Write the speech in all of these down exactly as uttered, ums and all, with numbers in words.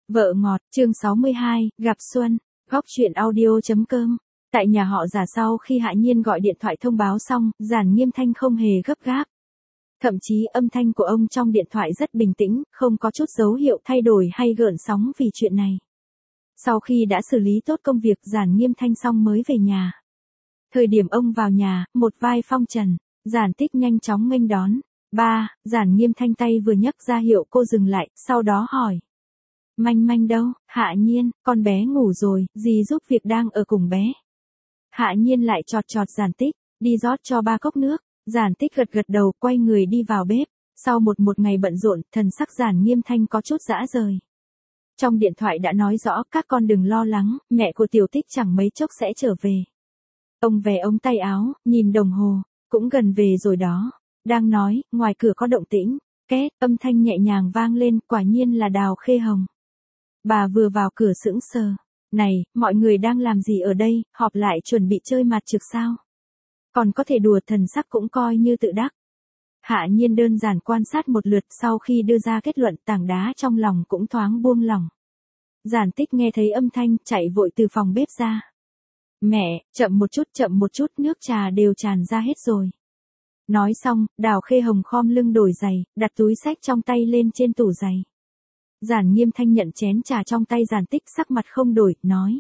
Vợ ngọt, chương sáu mươi hai, gặp Xuân, góc truyện audio.com. Tại nhà họ Giản sau khi Hạ Nhiên gọi điện thoại thông báo xong, Giản Nghiêm Thanh không hề gấp gáp. Thậm chí âm thanh của ông trong điện thoại rất bình tĩnh, không có chút dấu hiệu thay đổi hay gợn sóng vì chuyện này. Sau khi đã xử lý tốt công việc Giản Nghiêm Thanh xong mới về nhà. Thời điểm ông vào nhà, một vai phong trần, Giản Tích nhanh chóng nghênh đón. Ba, Giản Nghiêm Thanh tay vừa nhấc ra hiệu cô dừng lại, sau đó hỏi. Manh Manh đâu? Hạ Nhiên, con bé ngủ rồi, dì giúp việc đang ở cùng bé. Hạ Nhiên lại chọt chọt Giản Tích, đi rót cho ba cốc nước. Giản Tích gật gật đầu, quay người đi vào bếp. Sau một một ngày bận rộn, thần sắc Giản Nghiêm Thanh có chút dã rời. Trong điện thoại đã nói rõ, các con đừng lo lắng, mẹ của Tiểu Tích chẳng mấy chốc sẽ trở về. Ông về ống tay áo, nhìn đồng hồ, cũng gần về rồi đó. Đang nói, ngoài cửa có động tĩnh, két, âm thanh nhẹ nhàng vang lên, quả nhiên là Đào Khê Hồng. Bà vừa vào cửa sững sờ. Này, mọi người đang làm gì ở đây, họp lại chuẩn bị chơi mặt trược sao? Còn có thể đùa, thần sắc cũng coi như tự đắc. Hạ Nhiên đơn giản quan sát một lượt, sau khi đưa ra kết luận, tảng đá trong lòng cũng thoáng buông lỏng. Giản Tích nghe thấy âm thanh, chạy vội từ phòng bếp ra. Mẹ, chậm một chút, chậm một chút, nước trà đều tràn ra hết rồi. Nói xong, Đào Khê Hồng khom lưng đổi giày, đặt túi xách trong tay lên trên tủ giày. Giản Nghiêm Thanh nhận chén trà trong tay Giản Tích, sắc mặt không đổi, nói.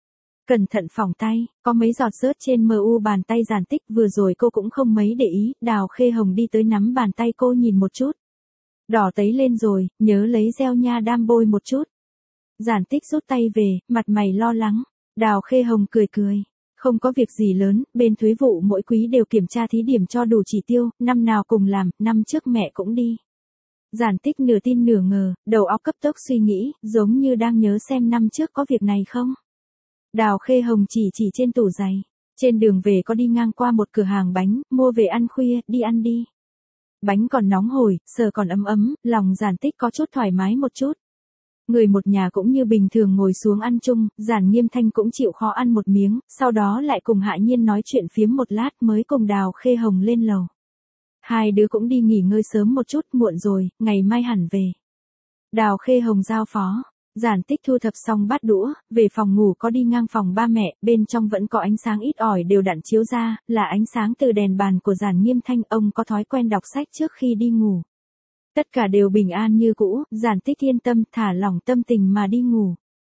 Cẩn thận phỏng tay, có mấy giọt rớt trên mờ u bàn tay Giản Tích, vừa rồi cô cũng không mấy để ý. Đào Khê Hồng đi tới nắm bàn tay cô nhìn một chút. Đỏ tấy lên rồi, nhớ lấy gel nha đam bôi một chút. Giản Tích rút tay về, mặt mày lo lắng. Đào Khê Hồng cười cười. Không có việc gì lớn, bên thuế vụ mỗi quý đều kiểm tra thí điểm cho đủ chỉ tiêu, năm nào cùng làm, năm trước mẹ cũng đi. Giản Tích nửa tin nửa ngờ, đầu óc cấp tốc suy nghĩ, giống như đang nhớ xem năm trước có việc này không. Đào Khê Hồng chỉ chỉ trên tủ giày. Trên đường về có đi ngang qua một cửa hàng bánh, mua về ăn khuya, đi ăn đi. Bánh còn nóng hổi, sờ còn ấm ấm, lòng Giản Tích có chút thoải mái một chút. Người một nhà cũng như bình thường ngồi xuống ăn chung, Giản Nghiêm Thanh cũng chịu khó ăn một miếng, sau đó lại cùng Hạ Nhiên nói chuyện phiếm một lát mới cùng Đào Khê Hồng lên lầu. Hai đứa cũng đi nghỉ ngơi sớm một chút, muộn rồi, ngày mai hẳn về. Đào Khê Hồng giao phó. Giản Tích thu thập xong bát đũa, về phòng ngủ có đi ngang phòng ba mẹ, bên trong vẫn có ánh sáng ít ỏi đều đặn chiếu ra, là ánh sáng từ đèn bàn của Giản Nghiêm Thanh, ông có thói quen đọc sách trước khi đi ngủ. Tất cả đều bình an như cũ, Giản Tích yên tâm, thả lỏng tâm tình mà đi ngủ.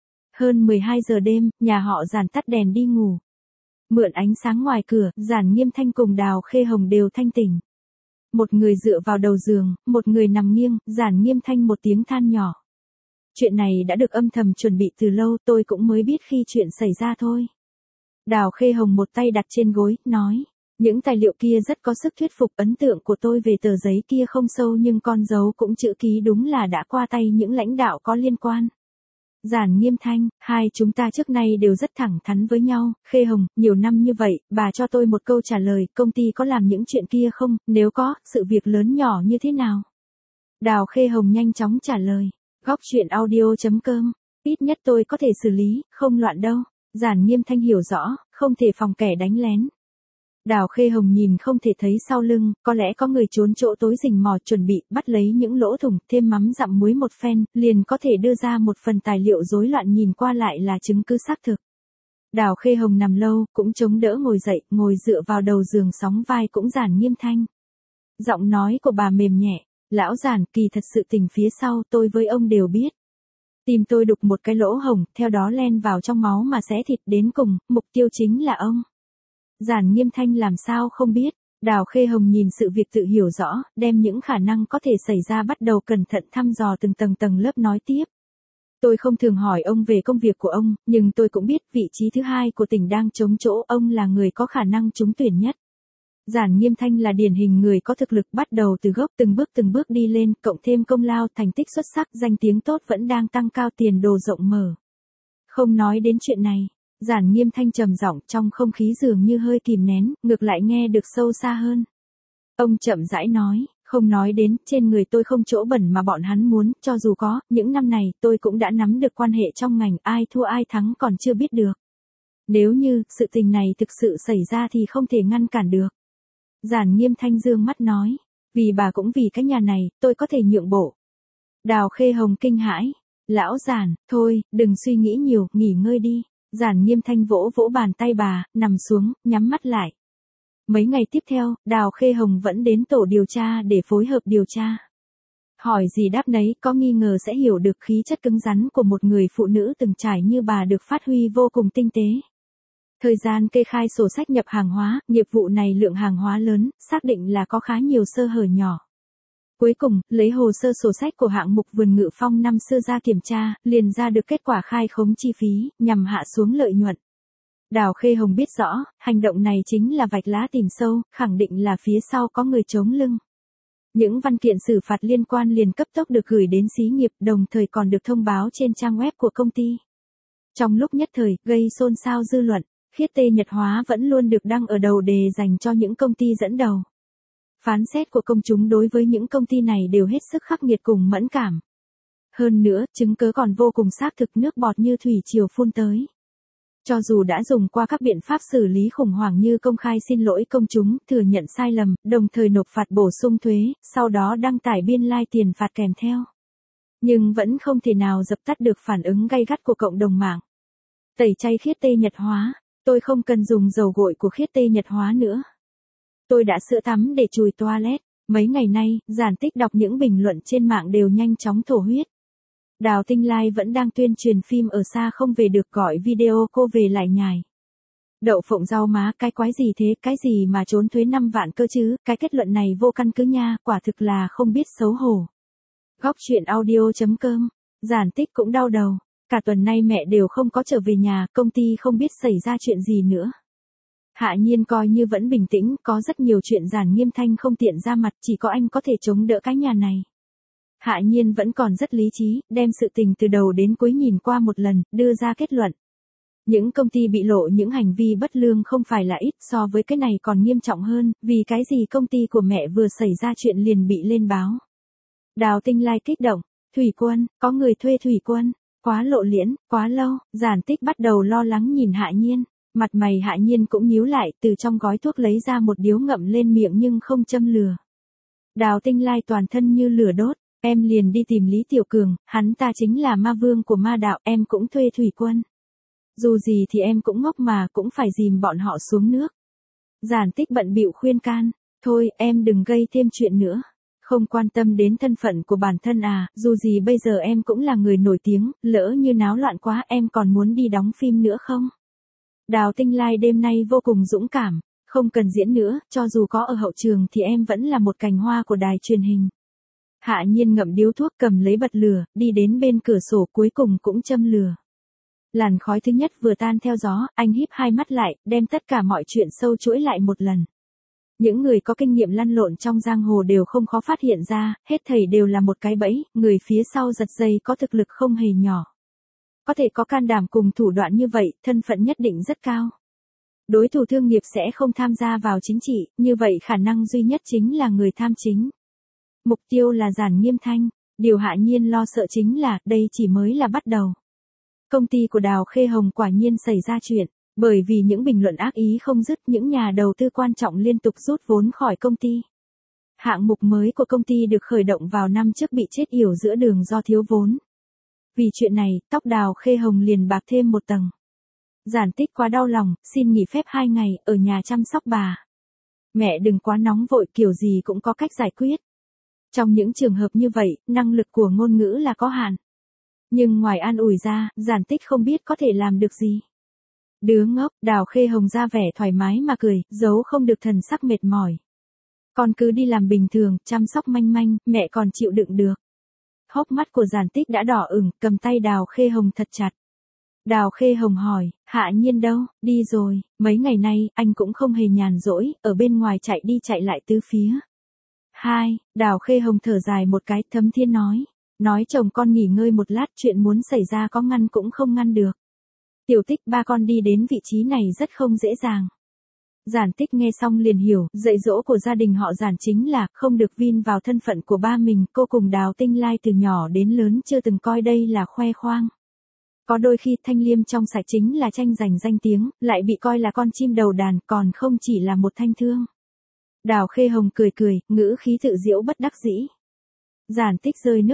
Hơn mười hai giờ đêm, nhà họ Giản tắt đèn đi ngủ. Mượn ánh sáng ngoài cửa, Giản Nghiêm Thanh cùng Đào Khê Hồng đều thanh tỉnh. Một người dựa vào đầu giường, một người nằm nghiêng, Giản Nghiêm Thanh một tiếng than nhỏ. Chuyện này đã được âm thầm chuẩn bị từ lâu, tôi cũng mới biết khi chuyện xảy ra thôi. Đào Khê Hồng một tay đặt trên gối, nói. Những tài liệu kia rất có sức thuyết phục, ấn tượng của tôi về tờ giấy kia không sâu nhưng con dấu cũng chữ ký đúng là đã qua tay những lãnh đạo có liên quan. Giản Nghiêm Thanh, hai chúng ta trước nay đều rất thẳng thắn với nhau, Khê Hồng, nhiều năm như vậy, bà cho tôi một câu trả lời, công ty có làm những chuyện kia không, nếu có, sự việc lớn nhỏ như thế nào? Đào Khê Hồng nhanh chóng trả lời, góc truyện audio.com, ít nhất tôi có thể xử lý, không loạn đâu. Giản Nghiêm Thanh hiểu rõ, không thể phòng kẻ đánh lén. Đào Khê Hồng nhìn không thể thấy sau lưng, có lẽ có người trốn chỗ tối rình mò chuẩn bị, bắt lấy những lỗ thủng, thêm mắm dặm muối một phen, liền có thể đưa ra một phần tài liệu rối loạn nhìn qua lại là chứng cứ xác thực. Đào Khê Hồng nằm lâu, cũng chống đỡ ngồi dậy, ngồi dựa vào đầu giường sóng vai cũng Giản Nghiêm Thanh. Giọng nói của bà mềm nhẹ, lão Giản, kỳ thật sự tình phía sau tôi với ông đều biết. Tìm tôi đục một cái lỗ hổng, theo đó len vào trong máu mà xé thịt đến cùng, mục tiêu chính là ông. Giản Nghiêm Thanh làm sao không biết, Đào Khê Hồng nhìn sự việc tự hiểu rõ, đem những khả năng có thể xảy ra bắt đầu cẩn thận thăm dò từng tầng tầng lớp nói tiếp. Tôi không thường hỏi ông về công việc của ông, nhưng tôi cũng biết vị trí thứ hai của tỉnh đang trống chỗ, ông là người có khả năng trúng tuyển nhất. Giản Nghiêm Thanh là điển hình người có thực lực bắt đầu từ gốc từng bước từng bước đi lên, cộng thêm công lao, thành tích xuất sắc, danh tiếng tốt vẫn đang tăng cao, tiền đồ rộng mở. Không nói đến chuyện này. Giản Nghiêm Thanh trầm giọng, trong không khí dường như hơi kìm nén, ngược lại nghe được sâu xa hơn. Ông chậm rãi nói, không nói đến, trên người tôi không chỗ bẩn mà bọn hắn muốn, cho dù có, những năm này tôi cũng đã nắm được quan hệ trong ngành, ai thua ai thắng còn chưa biết được. Nếu như, sự tình này thực sự xảy ra thì không thể ngăn cản được. Giản Nghiêm Thanh dương mắt nói, vì bà cũng vì cái nhà này, tôi có thể nhượng bộ. Đào Khê Hồng kinh hãi, Lão Giản, thôi, đừng suy nghĩ nhiều, nghỉ ngơi đi. Giản Nghiêm Thanh vỗ vỗ bàn tay bà, nằm xuống, nhắm mắt lại. Mấy ngày tiếp theo, Đào Khê Hồng vẫn đến tổ điều tra để phối hợp điều tra. Hỏi gì đáp nấy, có nghi ngờ sẽ hiểu được khí chất cứng rắn của một người phụ nữ từng trải như bà được phát huy vô cùng tinh tế. Thời gian kê khai sổ sách nhập hàng hóa, nghiệp vụ này lượng hàng hóa lớn, xác định là có khá nhiều sơ hở nhỏ. Cuối cùng, lấy hồ sơ sổ sách của hạng mục vườn Ngự Phong năm xưa ra kiểm tra, liền ra được kết quả khai khống chi phí, nhằm hạ xuống lợi nhuận. Đào Khê Hồng biết rõ, hành động này chính là vạch lá tìm sâu, khẳng định là phía sau có người chống lưng. Những văn kiện xử phạt liên quan liền cấp tốc được gửi đến xí nghiệp, đồng thời còn được thông báo trên trang web của công ty. Trong lúc nhất thời, gây xôn xao dư luận, Khiết Tê Nhật Hóa vẫn luôn được đăng ở đầu đề dành cho những công ty dẫn đầu. Phán xét của công chúng đối với những công ty này đều hết sức khắc nghiệt cùng mẫn cảm. Hơn nữa, chứng cớ còn vô cùng xác thực, nước bọt như thủy triều phun tới. Cho dù đã dùng qua các biện pháp xử lý khủng hoảng như công khai xin lỗi công chúng, thừa nhận sai lầm, đồng thời nộp phạt bổ sung thuế, sau đó đăng tải biên lai tiền phạt kèm theo. Nhưng vẫn không thể nào dập tắt được phản ứng gay gắt của cộng đồng mạng. Tẩy chay Khiết Tê Nhật Hóa, tôi không cần dùng dầu gội của Khiết Tê Nhật Hóa nữa. Tôi đã sữa tắm để chùi toilet. Mấy ngày nay, Giản Tích đọc những bình luận trên mạng đều nhanh chóng thổ huyết. Đào Tinh Lai vẫn đang tuyên truyền phim Ở Xa Không Về Được, gọi video cô về lại nhài. Đậu phộng rau má, cái quái gì thế, cái gì mà trốn thuế năm vạn cơ chứ, cái kết luận này vô căn cứ nha, quả thực là không biết xấu hổ. Góc truyện audio chấm com, Giản Tích cũng đau đầu, cả tuần nay mẹ đều không có trở về nhà, công ty không biết xảy ra chuyện gì nữa. Hạ Nhiên coi như vẫn bình tĩnh, có rất nhiều chuyện Giản Nghiêm Thanh không tiện ra mặt, chỉ có anh có thể chống đỡ cái nhà này. Hạ Nhiên vẫn còn rất lý trí, đem sự tình từ đầu đến cuối nhìn qua một lần, đưa ra kết luận. Những công ty bị lộ những hành vi bất lương không phải là ít, so với cái này còn nghiêm trọng hơn, vì cái gì công ty của mẹ vừa xảy ra chuyện liền bị lên báo. Đào Tinh Lai kích động, Thủy Quân, có người thuê Thủy Quân, quá lộ liễn, quá lâu, Giản Tích bắt đầu lo lắng nhìn Hạ Nhiên. Mặt mày Hạ Nhiên cũng nhíu lại, từ trong gói thuốc lấy ra một điếu ngậm lên miệng nhưng không châm lửa. Đào Tinh Lai toàn thân như lửa đốt, em liền đi tìm Lý Tiểu Cường, hắn ta chính là ma vương của ma đạo, em cũng thuê Thủy Quân. Dù gì thì em cũng ngốc mà, cũng phải dìm bọn họ xuống nước. Giản Tích bận bịu khuyên can, thôi em đừng gây thêm chuyện nữa. Không quan tâm đến thân phận của bản thân à, dù gì bây giờ em cũng là người nổi tiếng, lỡ như náo loạn quá em còn muốn đi đóng phim nữa không? Đào Tinh Lai đêm nay vô cùng dũng cảm, không cần diễn nữa, cho dù có ở hậu trường thì em vẫn là một cành hoa của đài truyền hình. Hạ Nhiên ngậm điếu thuốc, cầm lấy bật lửa, đi đến bên cửa sổ, cuối cùng cũng châm lửa. Làn khói thứ nhất vừa tan theo gió, anh híp hai mắt lại, đem tất cả mọi chuyện sâu chuỗi lại một lần. Những người có kinh nghiệm lăn lộn trong giang hồ đều không khó phát hiện ra, hết thảy đều là một cái bẫy, người phía sau giật dây có thực lực không hề nhỏ. Có thể có can đảm cùng thủ đoạn như vậy, thân phận nhất định rất cao. Đối thủ thương nghiệp sẽ không tham gia vào chính trị, như vậy khả năng duy nhất chính là người tham chính. Mục tiêu là Giản Nghiêm Thanh, điều Hạ Nhiên lo sợ chính là, đây chỉ mới là bắt đầu. Công ty của Đào Khê Hồng quả nhiên xảy ra chuyện, bởi vì những bình luận ác ý không dứt, những nhà đầu tư quan trọng liên tục rút vốn khỏi công ty. Hạng mục mới của công ty được khởi động vào năm trước bị chết yểu giữa đường do thiếu vốn. Vì chuyện này, tóc Đào Khê Hồng liền bạc thêm một tầng. Giản Tích quá đau lòng, xin nghỉ phép hai ngày, ở nhà chăm sóc bà. Mẹ đừng quá nóng vội, kiểu gì cũng có cách giải quyết. Trong những trường hợp như vậy, năng lực của ngôn ngữ là có hạn. Nhưng ngoài an ủi ra, Giản Tích không biết có thể làm được gì. Đứa ngốc, Đào Khê Hồng ra vẻ thoải mái mà cười, giấu không được thần sắc mệt mỏi. Con cứ đi làm bình thường, chăm sóc manh manh, mẹ còn chịu đựng được. Hốc mắt của Giản Tích đã đỏ ửng, cầm tay Đào Khê Hồng thật chặt. Đào Khê Hồng hỏi, Hạ Nhiên đâu, đi rồi, mấy ngày nay, anh cũng không hề nhàn rỗi, ở bên ngoài chạy đi chạy lại tứ phía. Hai, Đào Khê Hồng thở dài một cái, Thấm Thiên nói, nói chồng con nghỉ ngơi một lát, chuyện muốn xảy ra có ngăn cũng không ngăn được. Tiểu Tích, ba con đi đến vị trí này rất không dễ dàng. Giản Tích nghe xong liền hiểu, dạy dỗ của gia đình họ Giản chính là không được vin vào thân phận của ba mình, cô cùng Đào Tinh Lai từ nhỏ đến lớn chưa từng coi đây là khoe khoang. Có đôi khi Thanh Liêm trong sạch chính là tranh giành danh tiếng, lại bị coi là con chim đầu đàn, còn không chỉ là một thanh thương. Đào Khê Hồng cười cười, ngữ khí tự giễu bất đắc dĩ. Giản Tích rơi nước mắt,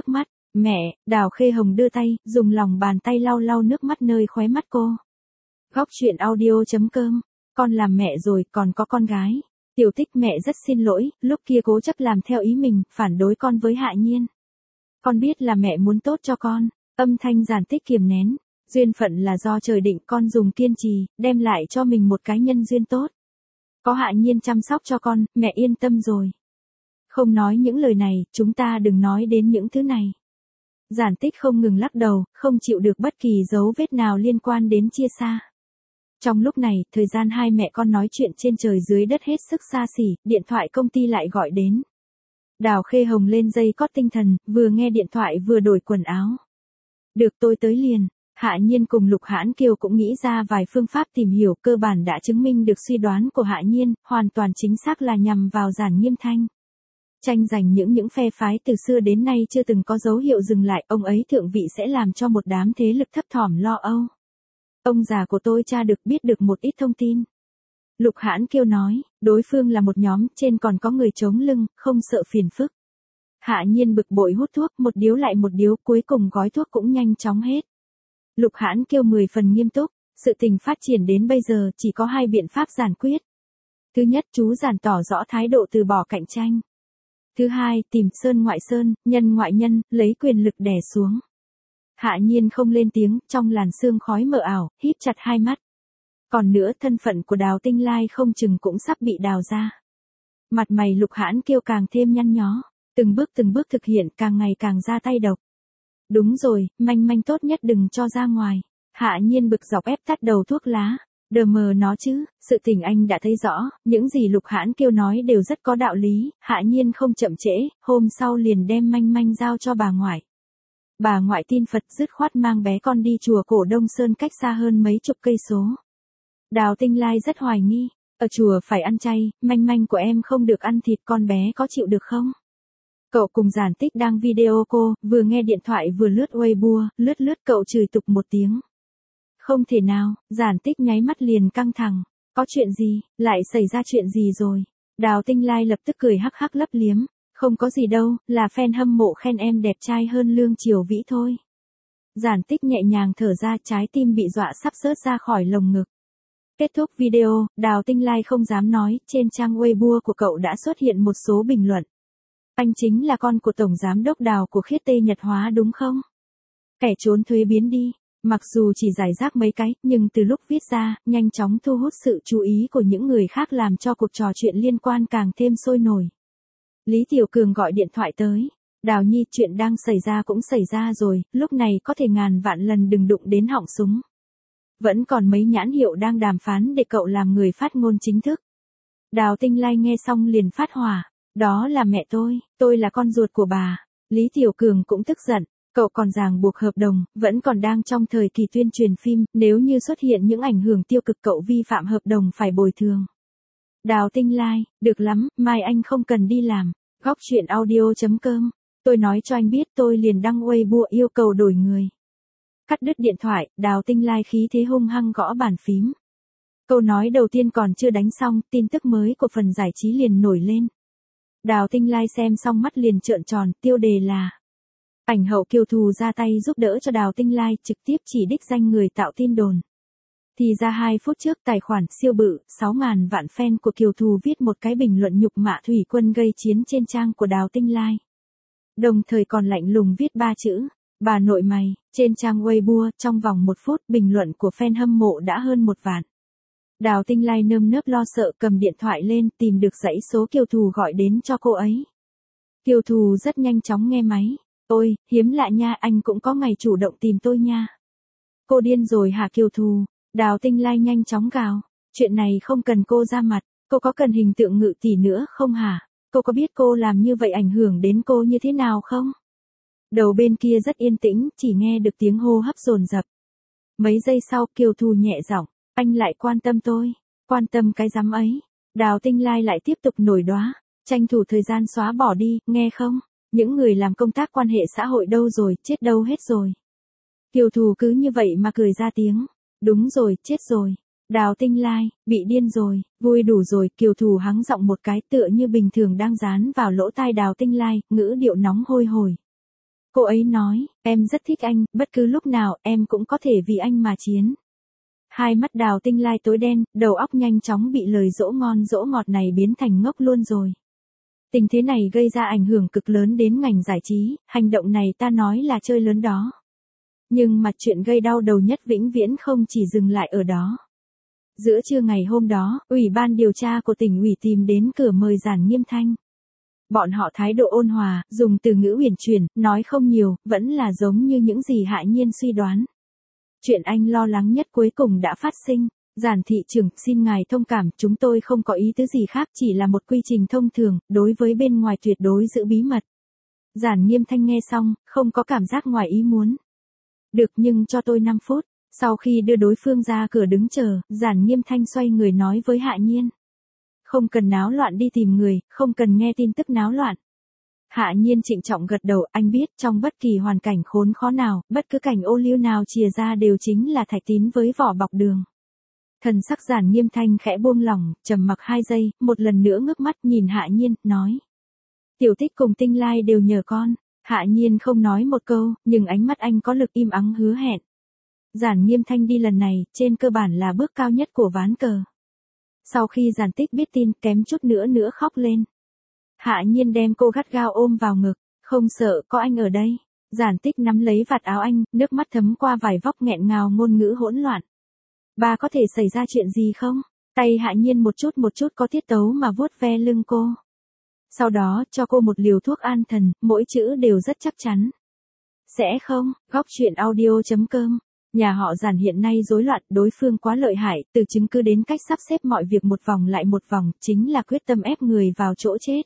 Mẹ, Đào Khê Hồng đưa tay, dùng lòng bàn tay lau lau nước mắt nơi khóe mắt cô. Góc chuyện audio chấm com, con làm mẹ rồi, còn có con gái. Tiểu Tích, mẹ rất xin lỗi, lúc kia cố chấp làm theo ý mình, phản đối con với Hạ Nhiên. Con biết là mẹ muốn tốt cho con, âm thanh Giản Tích kiềm nén. Duyên phận là do trời định, con dùng kiên trì, đem lại cho mình một cái nhân duyên tốt. Có Hạ Nhiên chăm sóc cho con, mẹ yên tâm rồi. Không nói những lời này, chúng ta đừng nói đến những thứ này. Giản Tích không ngừng lắc đầu, không chịu được bất kỳ dấu vết nào liên quan đến chia xa. Trong lúc này, thời gian hai mẹ con nói chuyện trên trời dưới đất hết sức xa xỉ, điện thoại công ty lại gọi đến. Đào Khê Hồng lên dây cót tinh thần, vừa nghe điện thoại vừa đổi quần áo. Được, tôi tới liền. Hạ Nhiên cùng Lục Hãn Kiều cũng nghĩ ra vài phương pháp tìm hiểu, cơ bản đã chứng minh được suy đoán của Hạ Nhiên, hoàn toàn chính xác là nhằm vào Giản Nghiêm Thanh. Tranh giành những những phe phái từ xưa đến nay chưa từng có dấu hiệu dừng lại, ông ấy thượng vị sẽ làm cho một đám thế lực thấp thỏm lo âu. Ông già của tôi tra được biết được một ít thông tin. Lục Hãn Kiều nói, đối phương là một nhóm, trên còn có người chống lưng, không sợ phiền phức. Hạ Nhiên bực bội hút thuốc, một điếu lại một điếu, cuối cùng gói thuốc cũng nhanh chóng hết. Lục Hãn Kiều mười phần nghiêm túc, sự tình phát triển đến bây giờ chỉ có hai biện pháp giải quyết. Thứ nhất, chú Giản tỏ rõ thái độ từ bỏ cạnh tranh. Thứ hai, tìm sơn ngoại sơn, nhân ngoại nhân, lấy quyền lực đè xuống. Hạ Nhiên không lên tiếng, trong làn sương khói mờ ảo, híp chặt hai mắt. Còn nữa, thân phận của Đào Tinh Lai không chừng cũng sắp bị đào ra. Mặt mày Lục Hãn Kiều càng thêm nhăn nhó, từng bước từng bước thực hiện, càng ngày càng ra tay độc. Đúng rồi, manh manh tốt nhất đừng cho ra ngoài. Hạ Nhiên bực dọc ép tắt đầu thuốc lá. Đờ mờ nó chứ, sự tình anh đã thấy rõ, những gì Lục Hãn Kiều nói đều rất có đạo lý. Hạ Nhiên không chậm trễ, hôm sau liền đem manh manh giao cho bà ngoại. Bà ngoại tin Phật dứt khoát mang bé con đi chùa Cổ Đông Sơn cách xa hơn mấy chục cây số. Đào Tinh Lai rất hoài nghi, ở chùa phải ăn chay, manh manh của em không được ăn thịt, con bé có chịu được không? Cậu cùng Giản Tích đang video cô, vừa nghe điện thoại vừa lướt Weibo, lướt lướt cậu chửi tục một tiếng. Không thể nào, Giản Tích nháy mắt liền căng thẳng. Có chuyện gì, lại xảy ra chuyện gì rồi? Đào Tinh Lai lập tức cười hắc hắc lấp liếm. Không có gì đâu, là fan hâm mộ khen em đẹp trai hơn Lương Triều Vĩ thôi. Giản Tích nhẹ nhàng thở ra, trái tim bị dọa sắp rớt ra khỏi lồng ngực. Kết thúc video, Đào Tinh Lai không dám nói, trên trang Weibo của cậu đã xuất hiện một số bình luận. Anh chính là con của Tổng Giám đốc Đào của Khiết Tây Nhật Hóa đúng không? Kẻ trốn thuế biến đi. Mặc dù chỉ giải rác mấy cái, nhưng từ lúc viết ra, nhanh chóng thu hút sự chú ý của những người khác làm cho cuộc trò chuyện liên quan càng thêm sôi nổi. Lý Tiểu Cường gọi điện thoại tới. Đào Nhi, chuyện đang xảy ra cũng xảy ra rồi, lúc này có thể ngàn vạn lần đừng đụng đến họng súng. Vẫn còn mấy nhãn hiệu đang đàm phán để cậu làm người phát ngôn chính thức. Đào Tinh Lai nghe xong liền phát hỏa. Đó là mẹ tôi, tôi là con ruột của bà. Lý Tiểu Cường cũng tức giận. Cậu còn ràng buộc hợp đồng, vẫn còn đang trong thời kỳ tuyên truyền phim, nếu như xuất hiện những ảnh hưởng tiêu cực cậu vi phạm hợp đồng phải bồi thường. Đào Tinh Lai, được lắm, mai anh không cần đi làm. Góc chuyện audio chấm com, tôi nói cho anh biết tôi liền đăng Weibo yêu cầu đổi người. Cắt đứt điện thoại, Đào Tinh Lai khí thế hung hăng gõ bàn phím. Câu nói đầu tiên còn chưa đánh xong, tin tức mới của phần giải trí liền nổi lên. Đào Tinh Lai xem xong mắt liền trợn tròn, tiêu đề là ảnh hậu Kiều Thù ra tay giúp đỡ cho Đào Tinh Lai, trực tiếp chỉ đích danh người tạo tin đồn. Thì ra hai phút trước tài khoản siêu bự, sáu ngàn vạn fan của Kiều Thù viết một cái bình luận nhục mạ thủy quân gây chiến trên trang của Đào Tinh Lai. Đồng thời còn lạnh lùng viết ba chữ, bà nội mày, trên trang Weibo, trong vòng một phút bình luận của fan hâm mộ đã hơn một vạn. Đào Tinh Lai nơm nớp lo sợ cầm điện thoại lên tìm được dãy số Kiều Thù gọi đến cho cô ấy. Kiều Thù rất nhanh chóng nghe máy. Ôi, hiếm lạ nha, anh cũng có ngày chủ động tìm tôi nha. Cô điên rồi hả Kiều Thù? Đào Tinh Lai nhanh chóng gào. Chuyện này không cần cô ra mặt, cô có cần hình tượng ngự tỷ nữa không hả? Cô có biết cô làm như vậy ảnh hưởng đến cô như thế nào không? Đầu bên kia rất yên tĩnh, chỉ nghe được tiếng hô hấp dồn dập. Mấy giây sau Kiều Thù nhẹ giọng, anh lại quan tâm tôi, quan tâm cái rắm ấy. Đào Tinh Lai lại tiếp tục nổi đoá, tranh thủ thời gian xóa bỏ đi, nghe không? Những người làm công tác quan hệ xã hội đâu rồi, chết đâu hết rồi. Kiều Thù cứ như vậy mà cười ra tiếng. Đúng rồi, chết rồi. Đào Tinh Lai, bị điên rồi, vui đủ rồi. Kiều Thù hắng giọng một cái tựa như bình thường đang dán vào lỗ tai Đào Tinh Lai, ngữ điệu nóng hôi hổi. Cô ấy nói, em rất thích anh, bất cứ lúc nào em cũng có thể vì anh mà chiến. Hai mắt Đào Tinh Lai tối đen, đầu óc nhanh chóng bị lời dỗ ngon dỗ ngọt này biến thành ngốc luôn rồi. Tình thế này gây ra ảnh hưởng cực lớn đến ngành giải trí, hành động này ta nói là chơi lớn đó. Nhưng mà chuyện gây đau đầu nhất vĩnh viễn không chỉ dừng lại ở đó. Giữa trưa ngày hôm đó, Ủy ban điều tra của tỉnh ủy tìm đến cửa mời Giản Nghiêm Thanh. Bọn họ thái độ ôn hòa, dùng từ ngữ uyển chuyển, nói không nhiều, vẫn là giống như những gì Hạ Nhiên suy đoán. Chuyện anh lo lắng nhất cuối cùng đã phát sinh. Giản thị trưởng, xin ngài thông cảm, chúng tôi không có ý tứ gì khác, chỉ là một quy trình thông thường, đối với bên ngoài tuyệt đối giữ bí mật. Giản Nghiêm Thanh nghe xong, không có cảm giác ngoài ý muốn. Được, nhưng cho tôi năm phút. Sau khi đưa đối phương ra cửa đứng chờ, Giản Nghiêm Thanh xoay người nói với Hạ Nhiên. Không cần náo loạn đi tìm người, không cần nghe tin tức náo loạn. Hạ Nhiên trịnh trọng gật đầu, anh biết trong bất kỳ hoàn cảnh khốn khó nào, bất cứ cảnh ô liu nào chìa ra đều chính là thạch tín với vỏ bọc đường. Thần sắc Giản Nghiêm Thanh khẽ buông lỏng, trầm mặc hai giây, một lần nữa ngước mắt nhìn Hạ Nhiên, nói. Tiểu Tích cùng Tinh Lai đều nhờ con. Hạ Nhiên không nói một câu, nhưng ánh mắt anh có lực im ắng hứa hẹn. Giản Nghiêm Thanh đi lần này, trên cơ bản là bước cao nhất của ván cờ. Sau khi Giản Tích biết tin, kém chút nữa nữa khóc lên. Hạ Nhiên đem cô gắt gao ôm vào ngực, không sợ, có anh ở đây. Giản Tích nắm lấy vạt áo anh, nước mắt thấm qua vải vóc nghẹn ngào ngôn ngữ hỗn loạn. Ba có thể xảy ra chuyện gì không? Tay Hạ Nhiên một chút một chút có tiết tấu mà vuốt ve lưng cô. Sau đó, cho cô một liều thuốc an thần, mỗi chữ đều rất chắc chắn. Sẽ không, góc truyện audio chấm com. Nhà họ Giản hiện nay rối loạn, đối phương quá lợi hại, từ chứng cứ đến cách sắp xếp mọi việc một vòng lại một vòng, chính là quyết tâm ép người vào chỗ chết.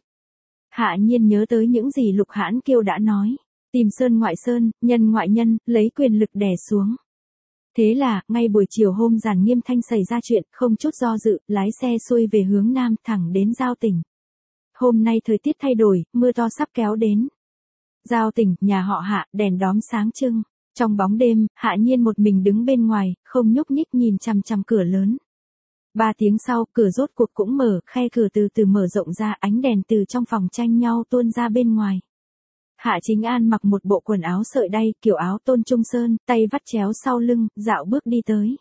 Hạ Nhiên nhớ tới những gì Lục Hãn Kiêu đã nói. Tìm sơn ngoại sơn, nhân ngoại nhân, lấy quyền lực đè xuống. Thế là, ngay buổi chiều hôm Giản Nghiêm Thanh xảy ra chuyện, không chút do dự, lái xe xuôi về hướng nam thẳng đến Giao Tỉnh. Hôm nay thời tiết thay đổi, mưa to sắp kéo đến. Giao Tỉnh, nhà họ Hạ, đèn đóm sáng trưng. Trong bóng đêm, Hạ Nhiên một mình đứng bên ngoài, không nhúc nhích nhìn chằm chằm cửa lớn. Ba tiếng sau, cửa rốt cuộc cũng mở, khe cửa từ từ mở rộng ra, ánh đèn từ trong phòng tranh nhau tuôn ra bên ngoài. Hạ Chính An mặc một bộ quần áo sợi đay, kiểu áo Tôn Trung Sơn, tay vắt chéo sau lưng, dạo bước đi tới.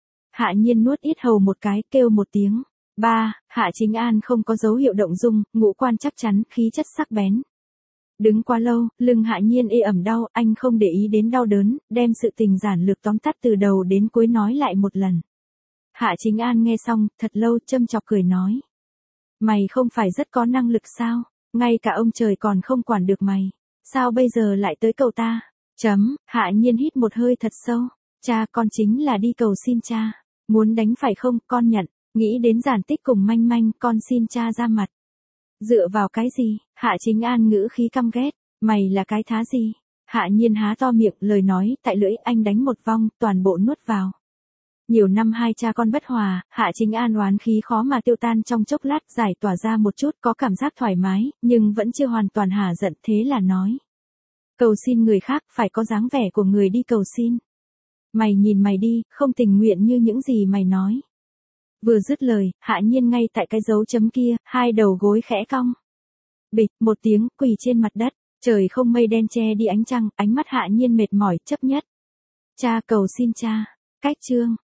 Hạ Nhiên nuốt ít hầu một cái, kêu một tiếng. Ba, Hạ Chính An không có dấu hiệu động dung, ngũ quan chắc chắn, khí chất sắc bén. Đứng quá lâu, lưng Hạ Nhiên ê ẩm đau, anh không để ý đến đau đớn, đem sự tình giản lược tóm tắt từ đầu đến cuối nói lại một lần. Hạ Chính An nghe xong, thật lâu, châm chọc cười nói. Mày không phải rất có năng lực sao, ngay cả ông trời còn không quản được mày, sao bây giờ lại tới cầu ta? Chấm, Hạ Nhiên hít một hơi thật sâu, cha con chính là đi cầu xin cha, muốn đánh phải không, con nhận, nghĩ đến Giản Tích cùng Manh Manh, con xin cha ra mặt. Dựa vào cái gì? Hạ Chính An ngữ khí căm ghét, mày là cái thá gì? Hạ Nhiên há to miệng, lời nói, tại lưỡi, anh đánh một vong, toàn bộ nuốt vào. Nhiều năm hai cha con bất hòa, Hạ Chính An oán khí khó mà tiêu tan trong chốc lát, giải tỏa ra một chút, có cảm giác thoải mái, nhưng vẫn chưa hoàn toàn hả giận, thế là nói. Cầu xin người khác, phải có dáng vẻ của người đi cầu xin. Mày nhìn mày đi, không tình nguyện như những gì mày nói. Vừa dứt lời, Hạ Nhiên ngay tại cái dấu chấm kia, hai đầu gối khẽ cong. Bịch, một tiếng, quỳ trên mặt đất, trời không mây đen che đi ánh trăng, ánh mắt Hạ Nhiên mệt mỏi, chấp nhất. Cha cầu xin cha, cách chương.